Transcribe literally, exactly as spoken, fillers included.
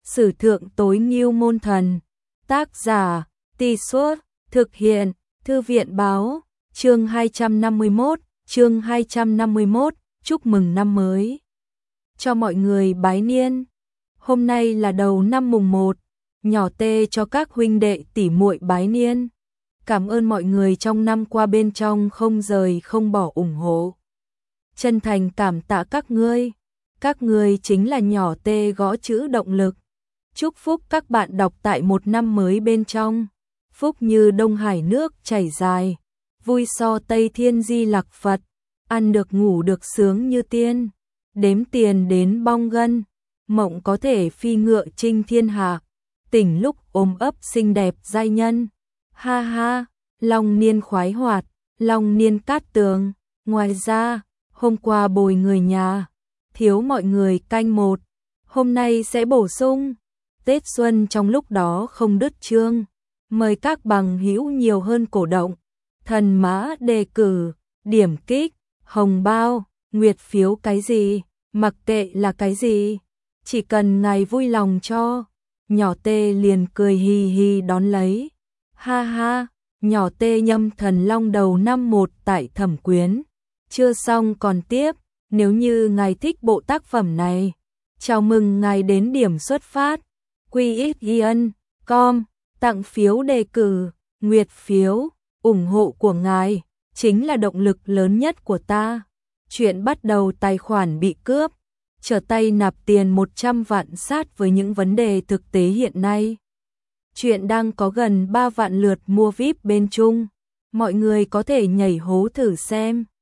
Sử thượng tối ngưu môn thần. Tác giả, Tì Suốt, thực hiện, Thư viện báo, chương hai trăm năm mươi mốt, chương hai trăm năm mươi mốt, chúc mừng năm mới. Cho mọi người bái niên. Hôm nay là đầu năm mùng một, nhỏ tê cho các huynh đệ tỷ muội bái niên. Cảm ơn mọi người trong năm qua bên trong không rời không bỏ ủng hộ. Chân thành cảm tạ các ngươi. Các ngươi chính là nhỏ tê gõ chữ động lực. Chúc phúc các bạn đọc tại một năm mới bên trong. Phúc như Đông Hải nước chảy dài. Vui so Tây Thiên Di Lặc Phật. Ăn được ngủ được sướng như tiên. Đếm tiền đến bong gân. Mộng có thể phi ngựa chinh thiên hạ. Tỉnh lúc ôm ấp xinh đẹp giai nhân. Ha ha, long niên khoái hoạt, long niên cát tường. Ngoài ra, hôm qua bồi người nhà, thiếu mọi người canh một. Hôm nay sẽ bổ sung. Tết Xuân trong lúc đó không đứt chương. Mời các bằng hữu nhiều hơn cổ động. Thần mã đề cử, điểm kích, hồng bao, nguyệt phiếu cái gì, mặc kệ là cái gì. Chỉ cần ngài vui lòng cho. Nhỏ tê liền cười hì hì đón lấy. Ha ha, nhỏ tê nhâm thần long đầu năm một tại Thẩm Quyến. Chưa xong còn tiếp, nếu như ngài thích bộ tác phẩm này. Chào mừng ngài đến điểm xuất phát. quy ích yên chấm com, tặng phiếu đề cử, nguyệt phiếu, ủng hộ của ngài, chính là động lực lớn nhất của ta. Chuyện bắt đầu tài khoản bị cướp. Trở tay nạp tiền một trăm vạn sát với những vấn đề thực tế hiện nay. Chuyện đang có gần ba vạn lượt mua víp bên Trung. Mọi người có thể nhảy hố thử xem.